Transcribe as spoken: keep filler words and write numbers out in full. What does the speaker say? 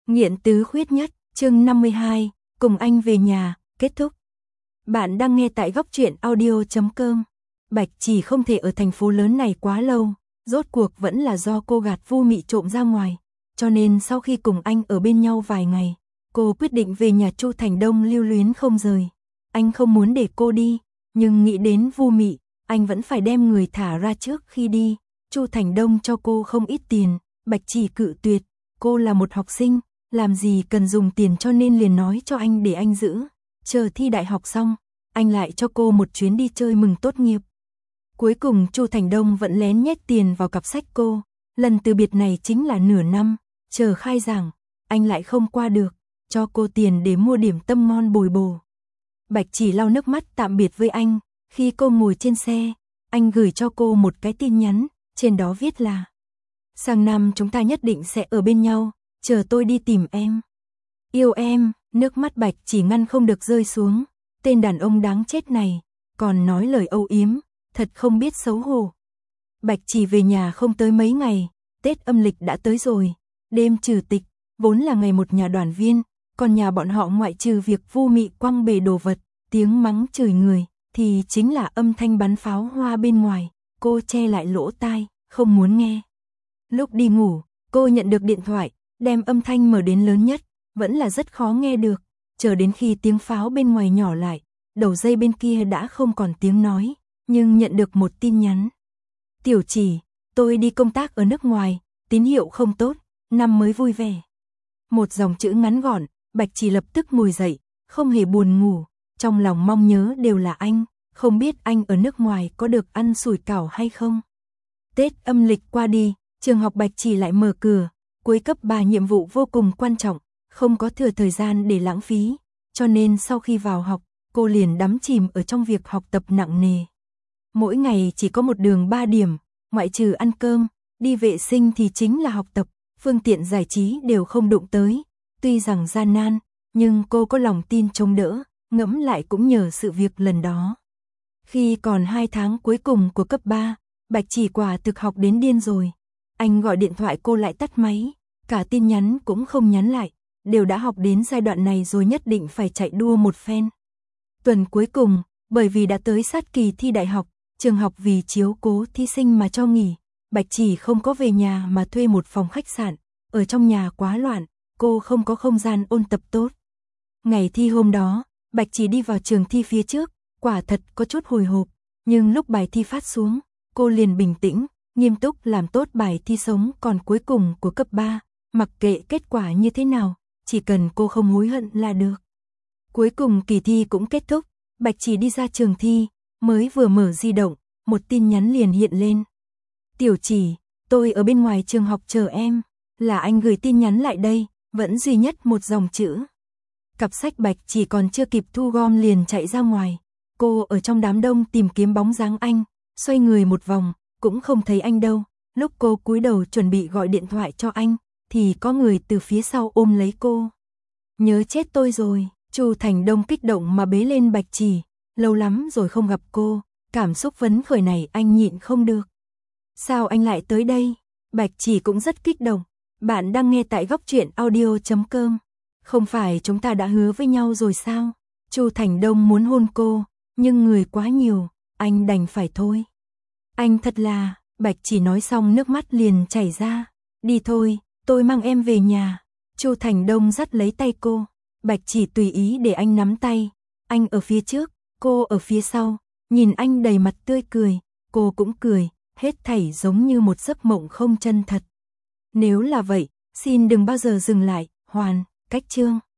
Nghiện tứ khuyết nhất, chương năm mươi hai, cùng anh về nhà, kết thúc. Bạn đang nghe tại góc truyện audio chấm com. Bạch Chỉ không thể ở thành phố lớn này quá lâu, rốt cuộc vẫn là do cô gạt Vu Mị trộm ra ngoài, cho nên sau khi cùng anh ở bên nhau vài ngày, cô quyết định về nhà Chu Thành Đông lưu luyến không rời. Anh không muốn để cô đi, nhưng nghĩ đến Vu Mị, anh vẫn phải đem người thả ra trước khi đi. Chu Thành Đông cho cô không ít tiền, Bạch Chỉ cự tuyệt, cô là một học sinh, làm gì cần dùng tiền, cho nên liền nói cho anh để anh giữ. Chờ thi đại học xong, anh lại cho cô một chuyến đi chơi mừng tốt nghiệp. Cuối cùng Chu Thành Đông vẫn lén nhét tiền vào cặp sách cô, lần từ biệt này chính là nửa năm, chờ khai giảng, anh lại không qua được, cho cô tiền để mua điểm tâm ngon bồi bổ. Bạch Chỉ lau nước mắt tạm biệt với anh, khi cô ngồi trên xe, anh gửi cho cô một cái tin nhắn, trên đó viết là: sang năm chúng ta nhất định sẽ ở bên nhau, chờ tôi đi tìm em. Yêu em, nước mắt Bạch Chỉ ngăn không được rơi xuống, tên đàn ông đáng chết này, còn nói lời âu yếm, thật không biết xấu hổ. Bạch Chỉ về nhà không tới mấy ngày, Tết âm lịch đã tới rồi, đêm trừ tịch, vốn là ngày một nhà đoàn viên, còn nhà bọn họ ngoại trừ việc Vu Mị quăng bể đồ vật, tiếng mắng chửi người, thì chính là âm thanh bắn pháo hoa bên ngoài, cô che lại lỗ tai, không muốn nghe. Lúc đi ngủ, cô nhận được điện thoại, đem âm thanh mở đến lớn nhất, vẫn là rất khó nghe được, chờ đến khi tiếng pháo bên ngoài nhỏ lại, đầu dây bên kia đã không còn tiếng nói, nhưng nhận được một tin nhắn. Tiểu Chỉ, tôi đi công tác ở nước ngoài, tín hiệu không tốt, năm mới vui vẻ. Một dòng chữ ngắn gọn, Bạch Chỉ lập tức ngồi dậy, không hề buồn ngủ, trong lòng mong nhớ đều là anh, không biết anh ở nước ngoài có được ăn sủi cảo hay không. Tết âm lịch qua đi, trường học Bạch Chỉ lại mở cửa, cuối cấp ba nhiệm vụ vô cùng quan trọng, không có thừa thời gian để lãng phí, cho nên sau khi vào học, cô liền đắm chìm ở trong việc học tập nặng nề. Mỗi ngày chỉ có một đường ba điểm, ngoại trừ ăn cơm, đi vệ sinh thì chính là học tập, phương tiện giải trí đều không đụng tới. Tuy rằng gian nan, nhưng cô có lòng tin chống đỡ, ngẫm lại cũng nhờ sự việc lần đó. Khi còn hai tháng cuối cùng của cấp ba, Bạch Chỉ quả thực học đến điên rồi. Anh gọi điện thoại cô lại tắt máy, cả tin nhắn cũng không nhắn lại, đều đã học đến giai đoạn này rồi nhất định phải chạy đua một phen. Tuần cuối cùng, bởi vì đã tới sát kỳ thi đại học, trường học vì chiếu cố thí sinh mà cho nghỉ, Bạch Chỉ không có về nhà mà thuê một phòng khách sạn, ở trong nhà quá loạn, cô không có không gian ôn tập tốt. Ngày thi hôm đó, Bạch Chỉ đi vào trường thi phía trước, quả thật có chút hồi hộp, nhưng lúc bài thi phát xuống, cô liền bình tĩnh, nghiêm túc làm tốt bài thi sống còn cuối cùng của cấp ba, mặc kệ kết quả như thế nào, chỉ cần cô không hối hận là được. Cuối cùng kỳ thi cũng kết thúc, Bạch Chỉ đi ra trường thi, mới vừa mở di động, một tin nhắn liền hiện lên. Tiểu Chỉ, tôi ở bên ngoài trường học chờ em, là anh gửi tin nhắn lại đây, vẫn duy nhất một dòng chữ. Cặp sách Bạch Chỉ còn chưa kịp thu gom liền chạy ra ngoài, cô ở trong đám đông tìm kiếm bóng dáng anh, xoay người một vòng, cũng không thấy anh đâu. Lúc cô cúi đầu chuẩn bị gọi điện thoại cho anh, thì có người từ phía sau ôm lấy cô. Nhớ chết tôi rồi, Chu Thành Đông kích động mà bế lên Bạch Chỉ, lâu lắm rồi không gặp cô, cảm xúc phấn khởi này anh nhịn không được. Sao anh lại tới đây? Bạch Chỉ cũng rất kích động. Bạn đang nghe tại góc truyện audio chấm com. Không phải chúng ta đã hứa với nhau rồi sao? Chu Thành Đông muốn hôn cô, nhưng người quá nhiều, anh đành phải thôi. Anh thật là, Bạch Chỉ nói xong nước mắt liền chảy ra. Đi thôi, tôi mang em về nhà. Chu Thành Đông dắt lấy tay cô, Bạch Chỉ tùy ý để anh nắm tay. Anh ở phía trước, cô ở phía sau, nhìn anh đầy mặt tươi cười, cô cũng cười, hết thảy giống như một giấc mộng không chân thật. Nếu là vậy, xin đừng bao giờ dừng lại, hoàn, cách chương.